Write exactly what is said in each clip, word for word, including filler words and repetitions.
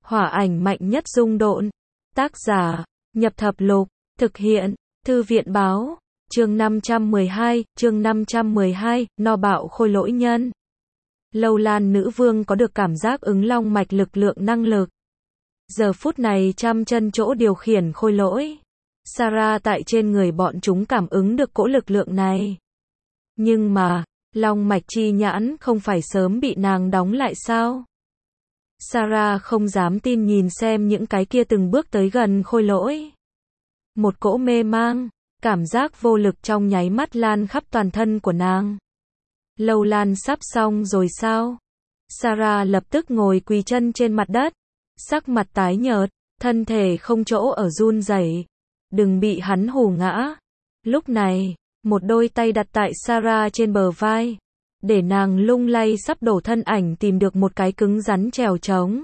Hỏa ảnh mạnh nhất dung độn. Tác giả, Nhập Thập Lục, thực hiện, Thư viện báo, chương năm trăm mười hai, chương năm trăm mười hai, no bạo khôi lỗi nhân. Lâu Lan nữ vương có được cảm giác ứng long mạch lực lượng năng lực. Giờ phút này trăm chân chỗ điều khiển khôi lỗi. Sarah tại trên người bọn chúng cảm ứng được cỗ lực lượng này. Nhưng mà, long mạch chi nhãn không phải sớm bị nàng đóng lại sao? Sarah không dám tin nhìn xem những cái kia từng bước tới gần khôi lỗi. Một cỗ mê mang, cảm giác vô lực trong nháy mắt lan khắp toàn thân của nàng. Lâu Lan sắp xong rồi sao? Sarah lập tức ngồi quỳ chân trên mặt đất, sắc mặt tái nhợt, thân thể không chỗ ở run rẩy. Đừng bị hắn hù ngã. Lúc này, một đôi tay đặt tại Sarah trên bờ vai, để nàng lung lay sắp đổ thân ảnh tìm được một cái cứng rắn trèo trống.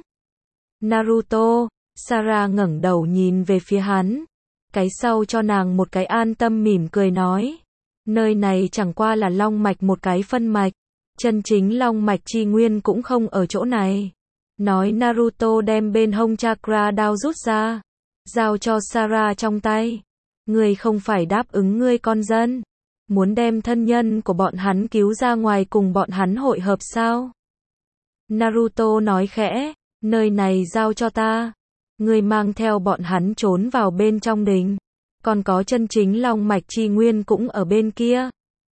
Naruto, Sarah ngẩng đầu nhìn về phía hắn, cái sau cho nàng một cái an tâm mỉm cười nói, nơi này chẳng qua là long mạch một cái phân mạch, chân chính long mạch chi nguyên cũng không ở chỗ này. Nói Naruto đem bên hông chakra đao rút ra, giao cho Sarah trong tay. Ngươi không phải đáp ứng ngươi con dân, muốn đem thân nhân của bọn hắn cứu ra ngoài cùng bọn hắn hội hợp sao? Naruto nói khẽ, nơi này giao cho ta. Ngươi mang theo bọn hắn trốn vào bên trong đình. Còn có chân chính long mạch chi nguyên cũng ở bên kia.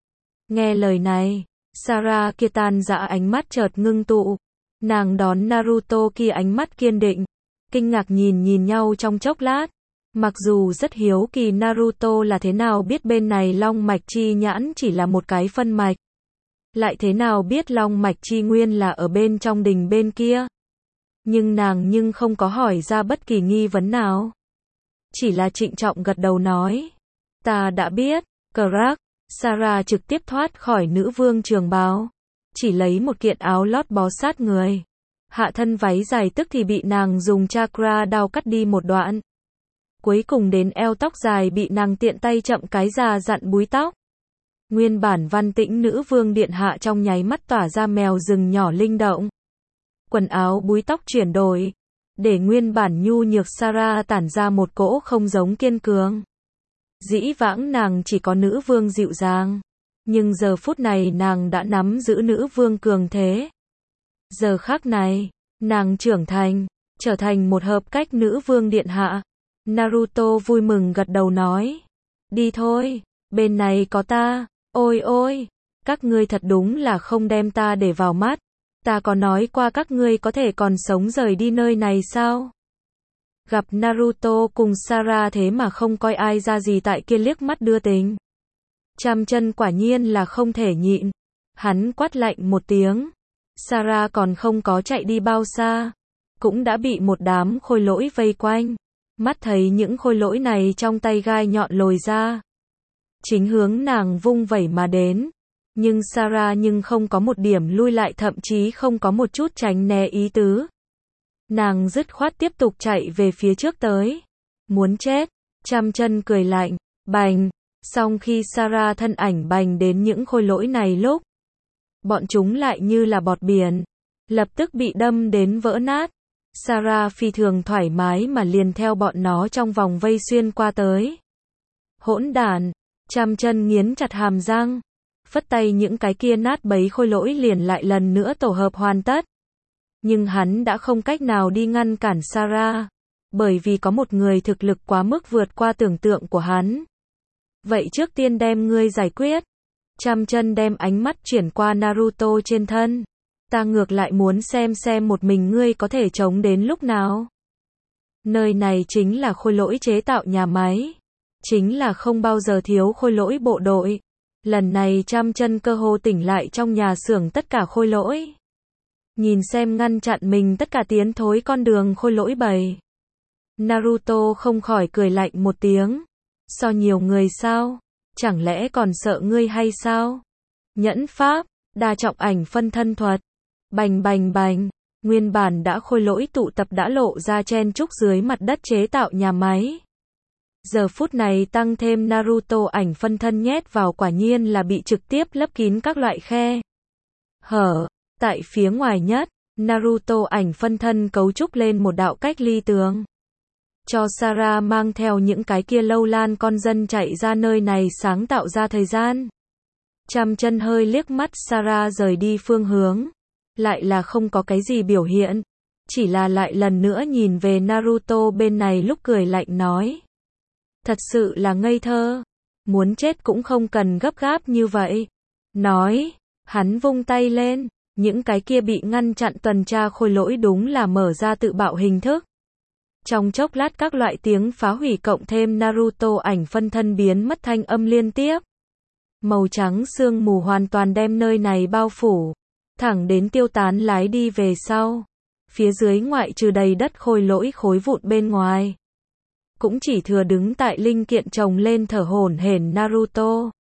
Nghe lời này, Sarah kia tan dã ánh mắt chợt ngưng tụ. Nàng đón Naruto kia ánh mắt kiên định, kinh ngạc nhìn nhìn nhau trong chốc lát. Mặc dù rất hiếu kỳ Naruto là thế nào biết bên này long mạch chi nhãn chỉ là một cái phân mạch. Lại thế nào biết long mạch chi nguyên là ở bên trong đình bên kia. Nhưng nàng nhưng không có hỏi ra bất kỳ nghi vấn nào. Chỉ là trịnh trọng gật đầu nói. Ta đã biết, Crack. Sarah trực tiếp thoát khỏi nữ vương trường bào. Chỉ lấy một kiện áo lót bó sát người. Hạ thân váy dài tức thì bị nàng dùng chakra đao cắt đi một đoạn. Cuối cùng đến eo tóc dài bị nàng tiện tay chậm cái già dặn búi tóc. Nguyên bản văn tĩnh nữ vương điện hạ trong nháy mắt tỏa ra mèo rừng nhỏ linh động. Quần áo búi tóc chuyển đổi, để nguyên bản nhu nhược Sarah tản ra một cỗ không giống kiên cường. Dĩ vãng nàng chỉ có nữ vương dịu dàng, nhưng giờ phút này nàng đã nắm giữ nữ vương cường thế. Giờ khắc này, nàng trưởng thành, trở thành một hợp cách nữ vương điện hạ. Naruto vui mừng gật đầu nói, đi thôi, bên này có ta. Ôi ôi, các ngươi thật đúng là không đem ta để vào mắt. Ta có nói qua các ngươi có thể còn sống rời đi nơi này sao? Gặp Naruto cùng Sarah thế mà không coi ai ra gì tại kia liếc mắt đưa tình. Trăm chân quả nhiên là không thể nhịn. Hắn quát lạnh một tiếng. Sarah còn không có chạy đi bao xa, cũng đã bị một đám khôi lỗi vây quanh. Mắt thấy những khôi lỗi này trong tay gai nhọn lồi ra, chính hướng nàng vung vẩy mà đến. Nhưng Sarah nhưng không có một điểm lui lại, thậm chí không có một chút tránh né ý tứ. Nàng dứt khoát tiếp tục chạy về phía trước tới. Muốn chết. Trăm chân cười lạnh. Bành. Song khi Sarah thân ảnh bành đến những khôi lỗi này lúc, bọn chúng lại như là bọt biển, lập tức bị đâm đến vỡ nát. Sarah phi thường thoải mái mà liền theo bọn nó trong vòng vây xuyên qua tới. Hỗn đản. Trăm chân nghiến chặt hàm răng, phất tay những cái kia nát bấy khôi lỗi liền lại lần nữa tổ hợp hoàn tất. Nhưng hắn đã không cách nào đi ngăn cản Sarah, bởi vì có một người thực lực quá mức vượt qua tưởng tượng của hắn. Vậy trước tiên đem ngươi giải quyết. Trăm chân đem ánh mắt chuyển qua Naruto trên thân. Ta ngược lại muốn xem xem một mình ngươi có thể chống đến lúc nào. Nơi này chính là khôi lỗi chế tạo nhà máy. Chính là không bao giờ thiếu khôi lỗi bộ đội. Lần này trăm chân cơ hồ tỉnh lại trong nhà xưởng tất cả khôi lỗi. Nhìn xem ngăn chặn mình tất cả tiến thối con đường khôi lỗi bầy. Naruto không khỏi cười lạnh một tiếng. So nhiều người sao? Chẳng lẽ còn sợ ngươi hay sao? Nhẫn pháp, đa trọng ảnh phân thân thuật. Bành bành bành. Nguyên bản đã khôi lỗi tụ tập đã lộ ra chen chúc dưới mặt đất chế tạo nhà máy. Giờ phút này tăng thêm Naruto ảnh phân thân nhét vào quả nhiên là bị trực tiếp lấp kín các loại khe hở. Tại phía ngoài nhất, Naruto ảnh phân thân cấu trúc lên một đạo cách ly tường. Cho Sarah mang theo những cái kia lâu lan con dân chạy ra nơi này sáng tạo ra thời gian. Trăm chân hơi liếc mắt Sarah rời đi phương hướng. Lại là không có cái gì biểu hiện. Chỉ là lại lần nữa nhìn về Naruto bên này lúc cười lạnh nói. Thật sự là ngây thơ. Muốn chết cũng không cần gấp gáp như vậy. Nói, hắn vung tay lên. Những cái kia bị ngăn chặn tuần tra khôi lỗi đúng là mở ra tự bạo hình thức. Trong chốc lát các loại tiếng phá hủy cộng thêm Naruto ảnh phân thân biến mất thanh âm liên tiếp. Màu trắng sương mù hoàn toàn đem nơi này bao phủ. Thẳng đến tiêu tán lái đi về sau. Phía dưới ngoại trừ đầy đất khôi lỗi khối vụn bên ngoài. Cũng chỉ thừa đứng tại linh kiện chồng lên thở hổn hển Naruto.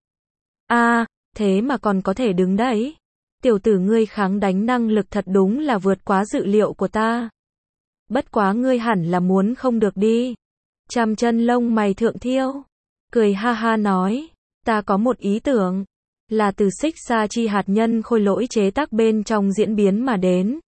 A, à, thế mà còn có thể đứng đấy. Tiểu tử ngươi kháng đánh năng lực thật đúng là vượt quá dự liệu của ta. Bất quá ngươi hẳn là muốn không được đi. Trăm chân lông mày thượng thiêu. Cười ha ha nói. Ta có một ý tưởng. Là từ xích sa chi hạt nhân khôi lỗi chế tác bên trong diễn biến mà đến.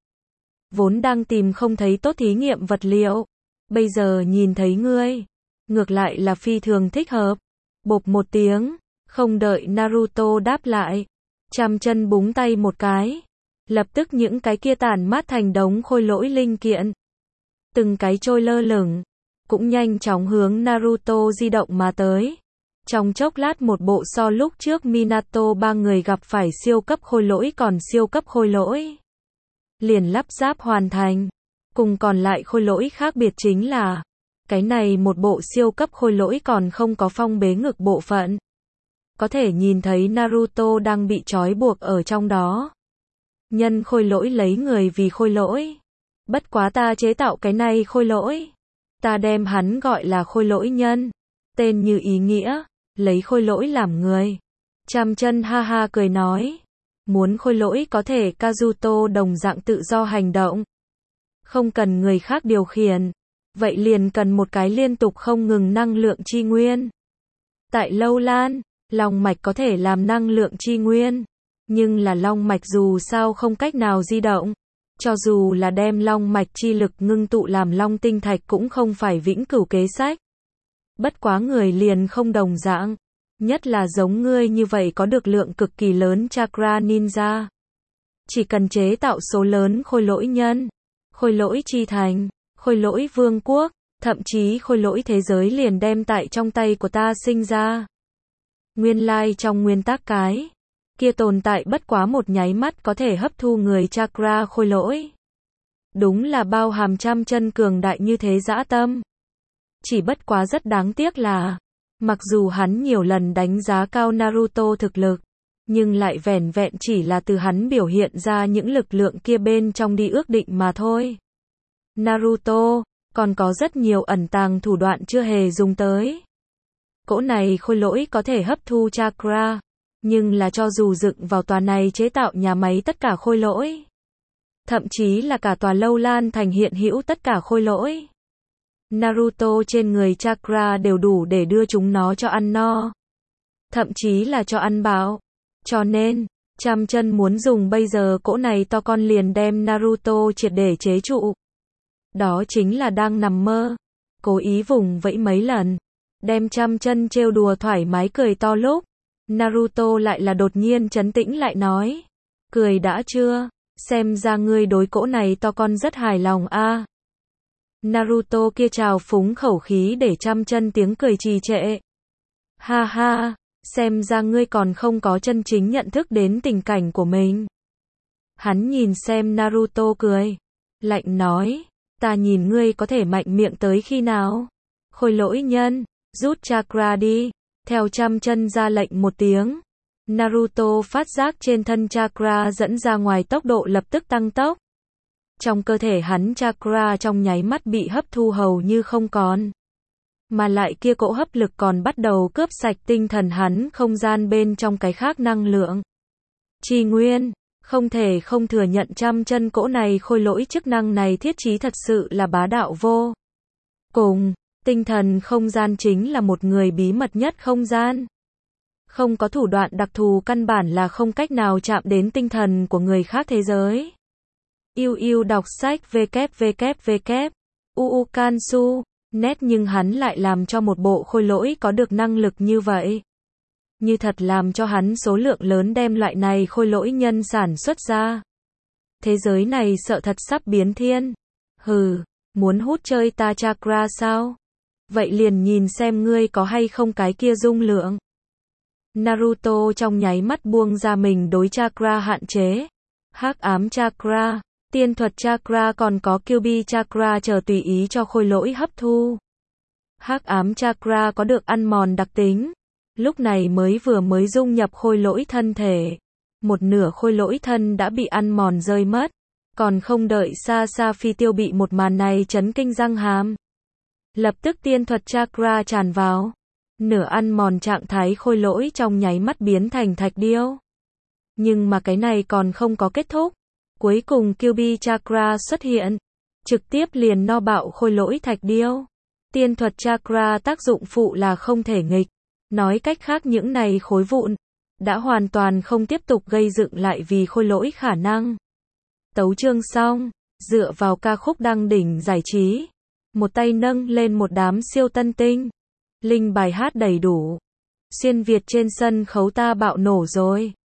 Vốn đang tìm không thấy tốt thí nghiệm vật liệu. Bây giờ nhìn thấy ngươi. Ngược lại là phi thường thích hợp. Bộp một tiếng. Không đợi Naruto đáp lại. Trăm chân búng tay một cái. Lập tức những cái kia tản mát thành đống khôi lỗi linh kiện. Từng cái trôi lơ lửng. Cũng nhanh chóng hướng Naruto di động mà tới. Trong chốc lát một bộ so lúc trước Minato ba người gặp phải siêu cấp khôi lỗi còn siêu cấp khôi lỗi. Liền lắp ráp hoàn thành. Cùng còn lại khôi lỗi khác biệt chính là. Cái này một bộ siêu cấp khôi lỗi còn không có phong bế ngực bộ phận. Có thể nhìn thấy Naruto đang bị trói buộc ở trong đó. Nhân khôi lỗi lấy người vì khôi lỗi. Bất quá ta chế tạo cái này khôi lỗi. Ta đem hắn gọi là khôi lỗi nhân. Tên như ý nghĩa. Lấy khôi lỗi làm người. Trăm chân ha ha cười nói. Muốn khôi lỗi có thể Kazuto đồng dạng tự do hành động. Không cần người khác điều khiển. Vậy liền cần một cái liên tục không ngừng năng lượng chi nguyên. Tại lâu lan, long mạch có thể làm năng lượng chi nguyên. Nhưng là long mạch dù sao không cách nào di động. Cho dù là đem long mạch chi lực ngưng tụ làm long tinh thạch cũng không phải vĩnh cửu kế sách. Bất quá người liền không đồng dạng. Nhất là giống ngươi như vậy có được lượng cực kỳ lớn chakra ninja. Chỉ cần chế tạo số lớn khôi lỗi nhân, khôi lỗi chi thành, khôi lỗi vương quốc, thậm chí khôi lỗi thế giới liền đem tại trong tay của ta sinh ra. Nguyên lai trong nguyên tắc cái kia tồn tại bất quá một nháy mắt có thể hấp thu người chakra khôi lỗi. Đúng là bao hàm trăm chân cường đại như thế dã tâm. Chỉ bất quá rất đáng tiếc là, mặc dù hắn nhiều lần đánh giá cao Naruto thực lực, nhưng lại vẻn vẹn chỉ là từ hắn biểu hiện ra những lực lượng kia bên trong đi ước định mà thôi. Naruto, còn có rất nhiều ẩn tàng thủ đoạn chưa hề dùng tới. Cỗ này khôi lỗi có thể hấp thu chakra, nhưng là cho dù dựng vào tòa này chế tạo nhà máy tất cả khôi lỗi, thậm chí là cả tòa lâu lan thành hiện hữu tất cả khôi lỗi. Naruto trên người chakra đều đủ để đưa chúng nó cho ăn no. Thậm chí là cho ăn bạo. Cho nên, trăm chân muốn dùng bây giờ cỗ này to con liền đem Naruto triệt để chế trụ. Đó chính là đang nằm mơ. Cố ý vùng vẫy mấy lần. Đem trăm chân trêu đùa thoải mái cười to lúc. Naruto lại là đột nhiên trấn tĩnh lại nói. Cười đã chưa? Xem ra ngươi đối cỗ này to con rất hài lòng a. À. Naruto kia trào phúng khẩu khí để trăm chân tiếng cười trì trệ. Ha ha, xem ra ngươi còn không có chân chính nhận thức đến tình cảnh của mình. Hắn nhìn xem Naruto cười. Lạnh nói, ta nhìn ngươi có thể mạnh miệng tới khi nào? Khôi lỗi nhân, rút chakra đi. Theo trăm chân ra lệnh một tiếng. Naruto phát giác trên thân chakra dẫn ra ngoài tốc độ lập tức tăng tốc. Trong cơ thể hắn chakra trong nháy mắt bị hấp thu hầu như không còn. Mà lại kia cỗ hấp lực còn bắt đầu cướp sạch tinh thần hắn không gian bên trong cái khác năng lượng. Chi nguyên, không thể không thừa nhận trăm chân cỗ này khôi lỗi chức năng này thiết trí thật sự là bá đạo vô cùng. Tinh thần không gian chính là một người bí mật nhất không gian. Không có thủ đoạn đặc thù căn bản là không cách nào chạm đến tinh thần của người khác thế giới. Yêu yêu đọc sách www. uukansu. Net nhưng hắn lại làm cho một bộ khôi lỗi có được năng lực như vậy. Như thật làm cho hắn số lượng lớn đem loại này khôi lỗi nhân sản xuất ra. Thế giới này sợ thật sắp biến thiên. Hừ, muốn hút chơi ta chakra sao? Vậy liền nhìn xem ngươi có hay không cái kia dung lượng. Naruto trong nháy mắt buông ra mình đối chakra hạn chế. Hắc ám chakra, tiên thuật chakra còn có Kyuubi chakra chờ tùy ý cho khôi lỗi hấp thu. Hắc ám chakra có được ăn mòn đặc tính. Lúc này mới vừa mới dung nhập khôi lỗi thân thể. Một nửa khôi lỗi thân đã bị ăn mòn rơi mất. Còn không đợi xa xa phi tiêu bị một màn này chấn kinh răng hàm. Lập tức tiên thuật chakra tràn vào. Nửa ăn mòn trạng thái khôi lỗi trong nháy mắt biến thành thạch điêu. Nhưng mà cái này còn không có kết thúc. Cuối cùng Kyuubi chakra xuất hiện. Trực tiếp liền no bạo khôi lỗi thạch điêu. Tiên thuật chakra tác dụng phụ là không thể nghịch. Nói cách khác những này khối vụn. Đã hoàn toàn không tiếp tục gây dựng lại vì khôi lỗi khả năng. Tấu chương xong. Dựa vào ca khúc đăng đỉnh giải trí. Một tay nâng lên một đám siêu tân tinh. Linh bài hát đầy đủ. Xuyên Việt trên sân khấu ta bạo nổ rồi.